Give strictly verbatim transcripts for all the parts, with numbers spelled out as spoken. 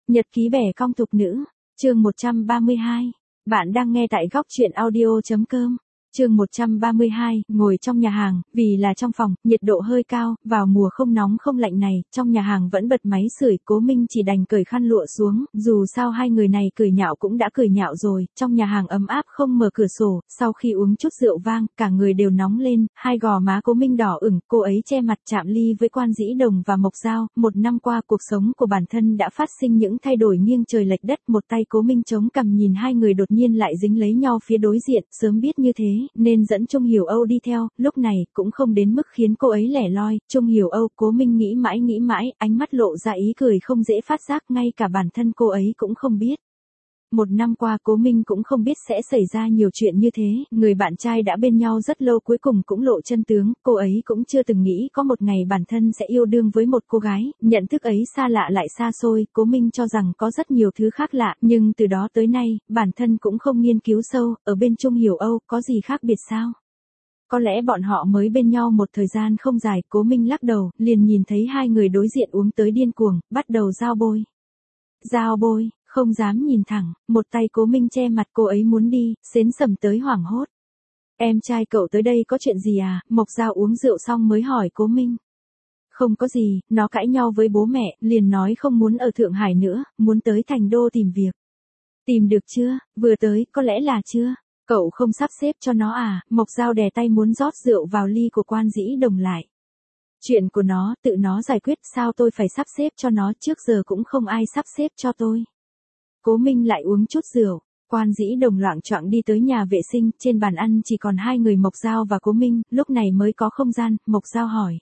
Nhật ký bẻ cong thục nữ, chương một trăm ba mươi hai. Bạn đang nghe tại góc truyện audio chấm com. Chương một trăm ba mươi hai, ngồi trong nhà hàng, vì là trong phòng, nhiệt độ hơi cao, vào mùa không nóng không lạnh này, trong nhà hàng vẫn bật máy sưởi, Cố Minh chỉ đành cởi khăn lụa xuống, dù sao hai người này cười nhạo cũng đã cười nhạo rồi, trong nhà hàng ấm áp không mở cửa sổ, sau khi uống chút rượu vang, cả người đều nóng lên, hai gò má Cố Minh đỏ ửng, cô ấy che mặt chạm ly với Quan Dĩ Đồng và Mộc Dao, một năm qua cuộc sống của bản thân đã phát sinh những thay đổi nghiêng trời lệch đất, một tay Cố Minh chống cằm nhìn hai người đột nhiên lại dính lấy nhau phía đối diện, sớm biết như thế, nên dẫn Trung Hiểu Âu đi theo, lúc này, cũng không đến mức khiến cô ấy lẻ loi, Trung Hiểu Âu, Cố Minh nghĩ mãi nghĩ mãi, ánh mắt lộ ra ý cười không dễ phát giác, ngay cả bản thân cô ấy cũng không biết. Một năm qua Cố Minh cũng không biết sẽ xảy ra nhiều chuyện như thế, người bạn trai đã bên nhau rất lâu cuối cùng cũng lộ chân tướng, cô ấy cũng chưa từng nghĩ có một ngày bản thân sẽ yêu đương với một cô gái, nhận thức ấy xa lạ lại xa xôi, Cố Minh cho rằng có rất nhiều thứ khác lạ, nhưng từ đó tới nay, bản thân cũng không nghiên cứu sâu, ở bên Trung Hiểu Âu, có gì khác biệt sao? Có lẽ bọn họ mới bên nhau một thời gian không dài, Cố Minh lắc đầu, liền nhìn thấy hai người đối diện uống tới điên cuồng, bắt đầu giao bôi. Giao bôi. Không dám nhìn thẳng, một tay Cố Minh che mặt, cô ấy muốn đi, xến sầm tới hoảng hốt. Em trai cậu tới đây có chuyện gì à? Mộc Dao uống rượu xong mới hỏi Cố Minh. Không có gì, nó cãi nhau với bố mẹ, liền nói không muốn ở Thượng Hải nữa, muốn tới Thành Đô tìm việc. Tìm được chưa? Vừa tới, có lẽ là chưa? Cậu không sắp xếp cho nó à? Mộc Dao đè tay muốn rót rượu vào ly của Quan Dĩ Đồng lại. Chuyện của nó, tự nó giải quyết, sao tôi phải sắp xếp cho nó, trước giờ cũng không ai sắp xếp cho tôi. Cố Minh lại uống chút rượu, Quan Dĩ Đồng loạng choạng đi tới nhà vệ sinh, trên bàn ăn chỉ còn hai người Mộc Dao và Cố Minh, lúc này mới có không gian, Mộc Dao hỏi.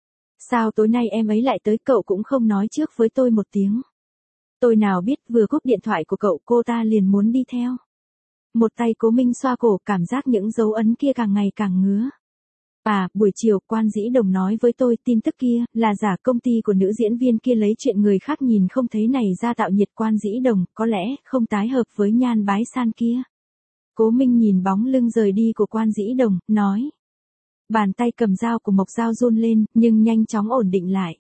Sao tối nay em ấy lại tới, cậu cũng không nói trước với tôi một tiếng. Tôi nào biết, vừa cúp điện thoại của cậu cô ta liền muốn đi theo. Một tay Cố Minh xoa cổ, cảm giác những dấu ấn kia càng ngày càng ngứa. À, buổi chiều, Quan Dĩ Đồng nói với tôi, tin tức kia, là giả, công ty của nữ diễn viên kia lấy chuyện người khác nhìn không thấy này ra tạo nhiệt. Quan Dĩ Đồng, có lẽ, không tái hợp với Nhan Bái San kia. Cố Minh nhìn bóng lưng rời đi của Quan Dĩ Đồng, nói. Bàn tay cầm dao của Mộc Dao run lên, nhưng nhanh chóng ổn định lại.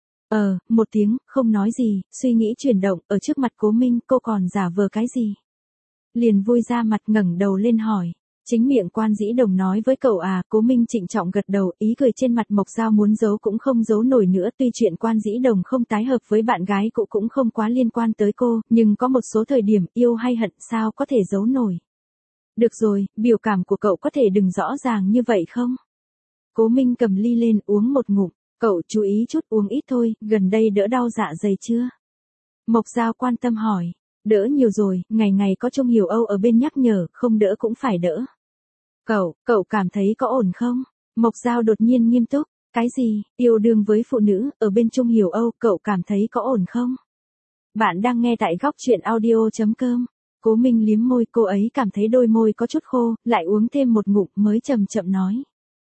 Ờ, một tiếng, không nói gì, suy nghĩ chuyển động, ở trước mặt Cố Minh, cô còn giả vờ cái gì? Liền vui ra mặt, ngẩng đầu lên hỏi. Chính miệng Quan Dĩ Đồng nói với cậu à? Cố Minh trịnh trọng gật đầu, ý cười trên mặt Mộc Dao muốn giấu cũng không giấu nổi nữa, tuy chuyện Quan Dĩ Đồng không tái hợp với bạn gái cũ cũng không quá liên quan tới cô, nhưng có một số thời điểm, yêu hay hận sao có thể giấu nổi. Được rồi, biểu cảm của cậu có thể đừng rõ ràng như vậy không? Cố Minh cầm ly lên, uống một ngụm, cậu chú ý chút, uống ít thôi, gần đây đỡ đau dạ dày chưa? Mộc Dao quan tâm hỏi. Đỡ nhiều rồi, ngày ngày có Trung Hiểu Âu ở bên nhắc nhở, không đỡ cũng phải đỡ. Cậu, cậu cảm thấy có ổn không? Mộc Dao đột nhiên nghiêm túc, cái gì, yêu đương với phụ nữ, ở bên Trung Hiểu Âu, cậu cảm thấy có ổn không? Bạn đang nghe tại góc truyện audio chấm com. Cố Minh liếm môi, cô ấy cảm thấy đôi môi có chút khô, lại uống thêm một ngụm mới chậm chậm nói.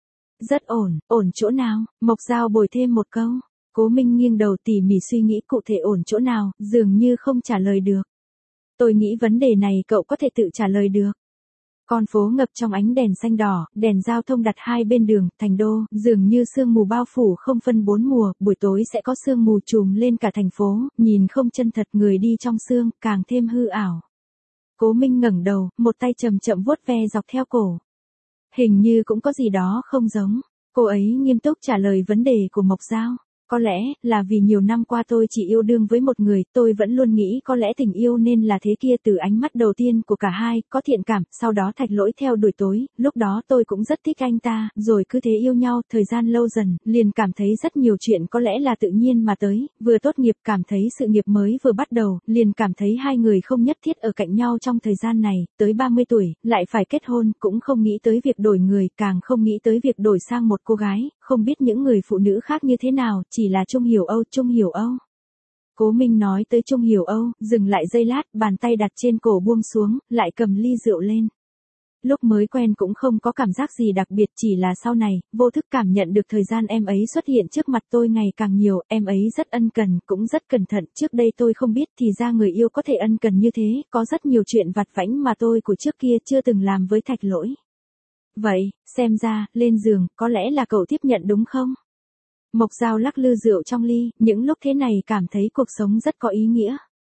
Rất ổn, ổn chỗ nào? Mộc Dao bồi thêm một câu. Cố Minh nghiêng đầu tỉ mỉ suy nghĩ cụ thể ổn chỗ nào, dường như không trả lời được. Tôi nghĩ vấn đề này cậu có thể tự trả lời được. Con phố ngập trong ánh đèn xanh đỏ, đèn giao thông đặt hai bên đường, Thành Đô, dường như sương mù bao phủ không phân bốn mùa, buổi tối sẽ có sương mù trùm lên cả thành phố, nhìn không chân thật, người đi trong sương, càng thêm hư ảo. Cố Minh ngẩng đầu, một tay chậm chậm vuốt ve dọc theo cổ. Hình như cũng có gì đó không giống. Cô ấy nghiêm túc trả lời vấn đề của Mộc Dao. Có lẽ, là vì nhiều năm qua tôi chỉ yêu đương với một người, tôi vẫn luôn nghĩ có lẽ tình yêu nên là thế kia, từ ánh mắt đầu tiên của cả hai, có thiện cảm, sau đó Thạch Lỗi theo đuổi tối, lúc đó tôi cũng rất thích anh ta, rồi cứ thế yêu nhau, thời gian lâu dần, liền cảm thấy rất nhiều chuyện có lẽ là tự nhiên mà tới, vừa tốt nghiệp cảm thấy sự nghiệp mới vừa bắt đầu, liền cảm thấy hai người không nhất thiết ở cạnh nhau trong thời gian này, tới ba mươi tuổi, lại phải kết hôn, cũng không nghĩ tới việc đổi người, càng không nghĩ tới việc đổi sang một cô gái, không biết những người phụ nữ khác như thế nào, chỉ là Trung Hiểu Âu, Trung Hiểu Âu. Cố Minh nói tới Trung Hiểu Âu, dừng lại giây lát, bàn tay đặt trên cổ buông xuống, lại cầm ly rượu lên. Lúc mới quen cũng không có cảm giác gì đặc biệt, chỉ là sau này, vô thức cảm nhận được thời gian em ấy xuất hiện trước mặt tôi ngày càng nhiều, em ấy rất ân cần, cũng rất cẩn thận, trước đây tôi không biết thì ra người yêu có thể ân cần như thế, có rất nhiều chuyện vặt vãnh mà tôi của trước kia chưa từng làm với Thạch Lỗi. Vậy, xem ra, lên giường, có lẽ là cậu tiếp nhận đúng không? Mộc Dao lắc lư rượu trong ly, những lúc thế này cảm thấy cuộc sống rất có ý nghĩa.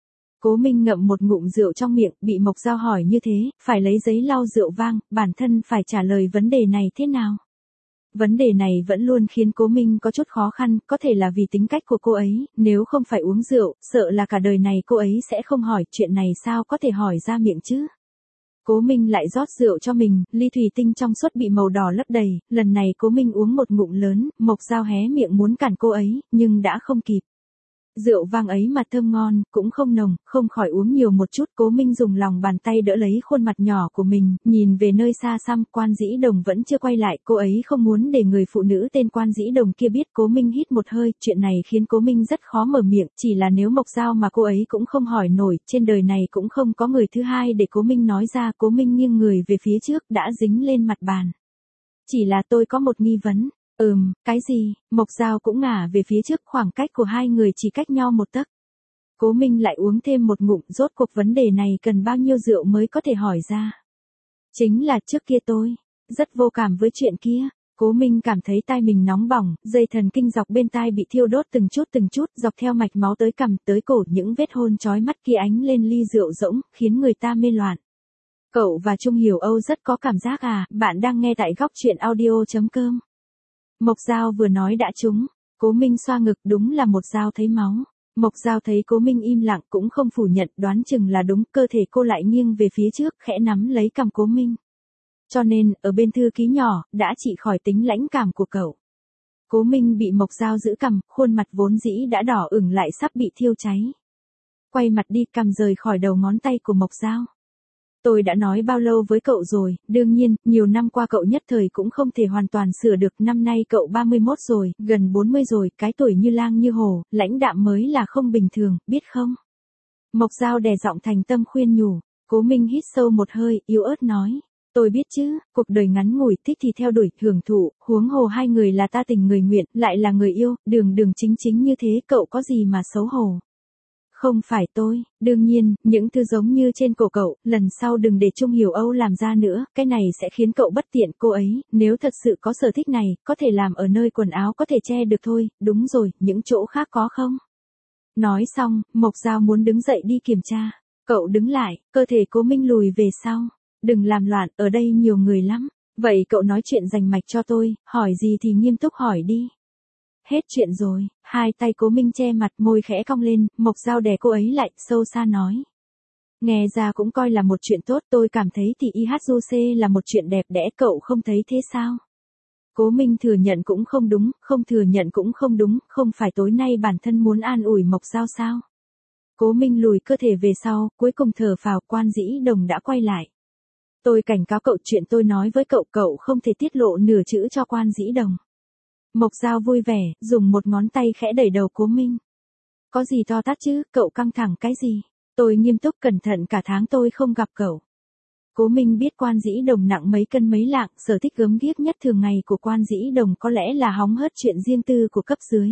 Cố Minh ngậm một ngụm rượu trong miệng, bị Mộc Giao hỏi như thế, phải lấy giấy lau rượu vang, bản thân phải trả lời vấn đề này thế nào? Vấn đề này vẫn luôn khiến Cố Minh có chút khó khăn, có thể là vì tính cách của cô ấy, nếu không phải uống rượu, sợ là cả đời này cô ấy sẽ không hỏi, chuyện này sao có thể hỏi ra miệng chứ? Cố Minh lại rót rượu cho mình, ly thủy tinh trong suốt bị màu đỏ lấp đầy, lần này Cố Minh uống một ngụm lớn, Mộc Giao hé miệng muốn cản cô ấy, nhưng đã không kịp. Rượu vang ấy mà thơm ngon, cũng không nồng, không khỏi uống nhiều một chút. Cố Minh dùng lòng bàn tay đỡ lấy khuôn mặt nhỏ của mình, nhìn về nơi xa xăm, Quan Dĩ Đồng vẫn chưa quay lại, cô ấy không muốn để người phụ nữ tên Quan Dĩ Đồng kia biết. Cố Minh hít một hơi, chuyện này khiến Cố Minh rất khó mở miệng, chỉ là nếu Mộc Giao mà cô ấy cũng không hỏi nổi, trên đời này cũng không có người thứ hai để Cố Minh nói ra. Cố Minh nghiêng người về phía trước, đã dính lên mặt bàn. Chỉ là tôi có một nghi vấn. Ừm, cái gì? Mộc Giao cũng ngả về phía trước, khoảng cách của hai người chỉ cách nhau một tấc. Cố Minh lại uống thêm một ngụm, rốt cuộc vấn đề này cần bao nhiêu rượu mới có thể hỏi ra. Chính là trước kia tôi rất vô cảm với chuyện kia. Cố Minh cảm thấy tai mình nóng bỏng, dây thần kinh dọc bên tai bị thiêu đốt từng chút từng chút, dọc theo mạch máu tới cằm, tới cổ, những vết hôn chói mắt kia ánh lên ly rượu rỗng, khiến người ta mê loạn. Cậu và Trung Hiểu Âu rất có cảm giác à? Bạn đang nghe tại góc truyện audio chấm com. Mộc Giao vừa nói đã trúng. Cố Minh xoa ngực, đúng là một dao thấy máu. Mộc Giao thấy Cố Minh im lặng cũng không phủ nhận, đoán chừng là đúng, cơ thể cô lại nghiêng về phía trước, khẽ nắm lấy cằm Cố Minh. Cho nên, ở bên thư ký nhỏ, đã trị khỏi tính lãnh cảm của cậu. Cố Minh bị Mộc Giao giữ cằm, khuôn mặt vốn dĩ đã đỏ ửng lại sắp bị thiêu cháy. Quay mặt đi, cằm rời khỏi đầu ngón tay của Mộc Giao. Tôi đã nói bao lâu với cậu rồi, đương nhiên, nhiều năm qua cậu nhất thời cũng không thể hoàn toàn sửa được, năm nay cậu ba mươi mốt rồi, gần bốn mươi rồi, cái tuổi như lang như hổ, lãnh đạm mới là không bình thường, biết không? Mộc Giao đè giọng thành tâm khuyên nhủ. Cố Minh hít sâu một hơi, yếu ớt nói. Tôi biết chứ, cuộc đời ngắn ngủi, thích thì theo đuổi, hưởng thụ, huống hồ hai người là ta tình người nguyện, lại là người yêu, đường đường chính chính như thế, cậu có gì mà xấu hổ. Không phải tôi, đương nhiên, những thứ giống như trên cổ cậu, lần sau đừng để Trung Hiểu Âu làm ra nữa, cái này sẽ khiến cậu bất tiện. Cô ấy, nếu thật sự có sở thích này, có thể làm ở nơi quần áo có thể che được thôi, đúng rồi, những chỗ khác có không? Nói xong, Mộc Giao muốn đứng dậy đi kiểm tra. Cậu đứng lại, cơ thể Cố Minh lùi về sau. Đừng làm loạn, ở đây nhiều người lắm. Vậy cậu nói chuyện rành mạch cho tôi, hỏi gì thì nghiêm túc hỏi đi. Hết chuyện rồi, hai tay Cố Minh che mặt, môi khẽ cong lên, Mộc Giao đè cô ấy lại, sâu xa nói. Nghe ra cũng coi là một chuyện tốt, tôi cảm thấy thì i hát du xê là một chuyện đẹp đẽ, cậu không thấy thế sao? Cố Minh thừa nhận cũng không đúng, không thừa nhận cũng không đúng, không phải tối nay bản thân muốn an ủi Mộc Giao sao? Cố Minh lùi cơ thể về sau, cuối cùng thở phào. Quan Dĩ Đồng đã quay lại. Tôi cảnh cáo cậu, chuyện tôi nói với cậu, cậu không thể tiết lộ nửa chữ cho Quan Dĩ Đồng. Mộc Giao vui vẻ, dùng một ngón tay khẽ đẩy đầu Cố Minh. Có gì to tát chứ, cậu căng thẳng cái gì? Tôi nghiêm túc cẩn thận cả tháng tôi không gặp cậu. Cố Minh biết Quan Dĩ Đồng nặng mấy cân mấy lạng, sở thích gớm ghiếc nhất thường ngày của Quan Dĩ Đồng có lẽ là hóng hớt chuyện riêng tư của cấp dưới.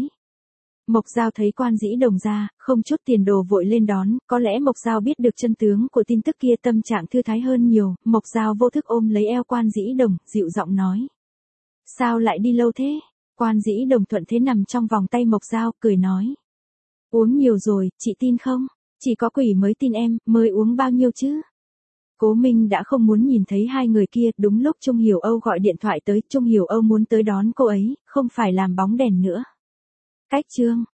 Mộc Giao thấy Quan Dĩ Đồng ra, không chút tiền đồ vội lên đón, có lẽ Mộc Giao biết được chân tướng của tin tức kia, tâm trạng thư thái hơn nhiều. Mộc Giao vô thức ôm lấy eo Quan Dĩ Đồng, dịu giọng nói. Sao lại đi lâu thế? Quan Dĩ Đồng thuận thế nằm trong vòng tay Mộc Giao, cười nói. Uống nhiều rồi, chị tin không? Chỉ có quỷ mới tin em, mới uống bao nhiêu chứ? Cố Minh đã không muốn nhìn thấy hai người kia, đúng lúc Trung Hiểu Âu gọi điện thoại tới, Trung Hiểu Âu muốn tới đón cô ấy, không phải làm bóng đèn nữa. Cách chương